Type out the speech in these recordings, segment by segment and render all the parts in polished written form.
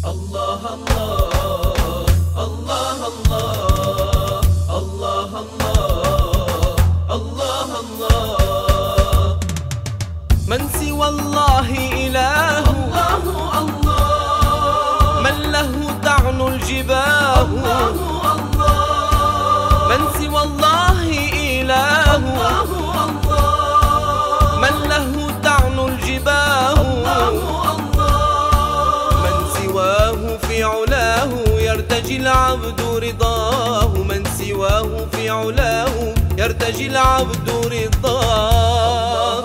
الله الله الله الله الله الله الله. من سوى الله إله الله الله، من له تعن الجباه الله الله. من سوى الله إله الله الله، من له تعن الجباه الله الله. من سواه في علاه يرتجي العبد رضاه، من سواه في علاه يرتجي العبد رضاه.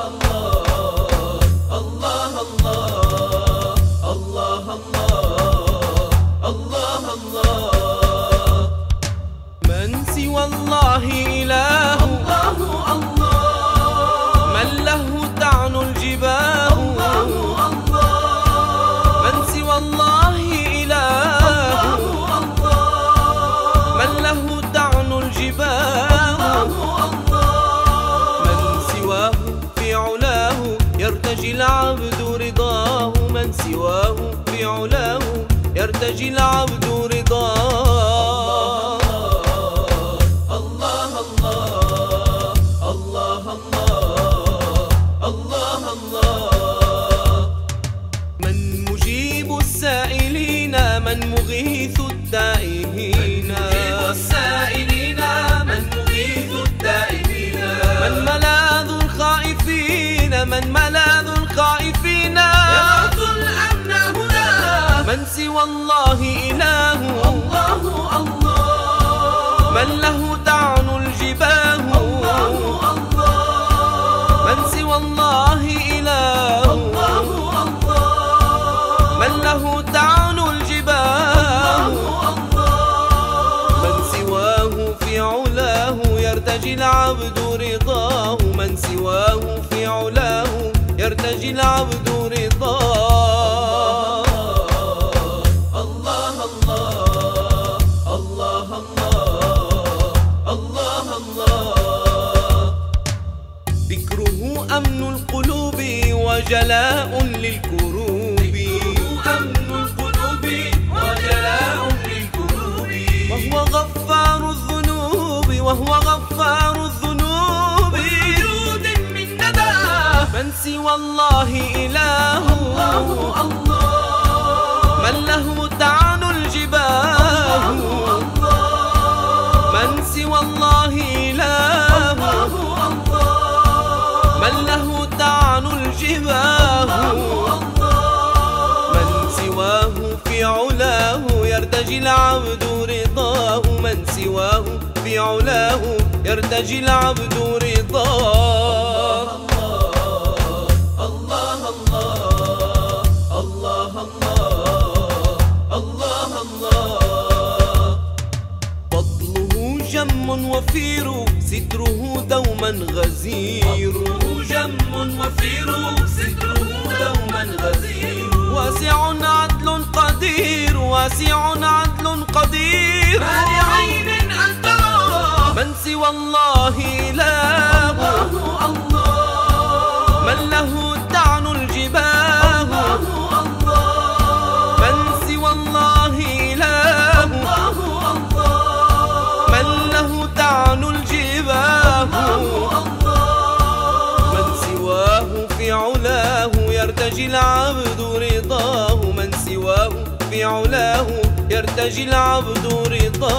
الله الله الله الله الله الله. من سوى الله إله الله الله، من له تعن الجباه الله الله. من سوى الله إله الله، من له تعن الجباه الله. من سواه في علاه يرتجي العبد رضاه، من سواه في علاه يرتجي العبد رضاه. الله الله الله الله الله الله. من مجيب السائلين، من مغيث التائهين، من مغيث التائهين. من ملاذ الخائفين، من ملاذ الخائفين. يبعث الأمن هنا، من سوى الله إله الله الله، من له تعن الجباه الله الله. من سوى الله إله الله الله، من له تعن الجباه الله. من سواه في علاه يرتجي العبد رضاه، من سواه في علاه يرتجي العبد رضاه. الله الله الله الله الله الله. ذكره أمن القلوب وجلاء للكروب، أمن القلوب وجلاء للكروب. وهو غفار الذنوب، وهو غفار الذنوب. وجود من ندى، من سوى الله إله الله الله، من له تعن الجباه الله. من سوى الله إله الله، من له تعن الجباه الله. من سواه في علاه يرتجي العبد رضاه، من سواه في علاه يرتجي العبد رضاه. الله الله الله الله الله الله. فضله جم وفير، ستره دوما غزير. جم وفير، ستره دوما غزير. واسع عدل قدير، واسع عدل قدير. ما لعين أن ترى، من سوى الله إله الله الله، من له تعن الجباه الله الله. من سوى الله إله الله الله، من له تعن الجباه الله. من سواه في علاه يرتجي العبد رضاه، من سواه في علاه يرتجي العبد رضاه.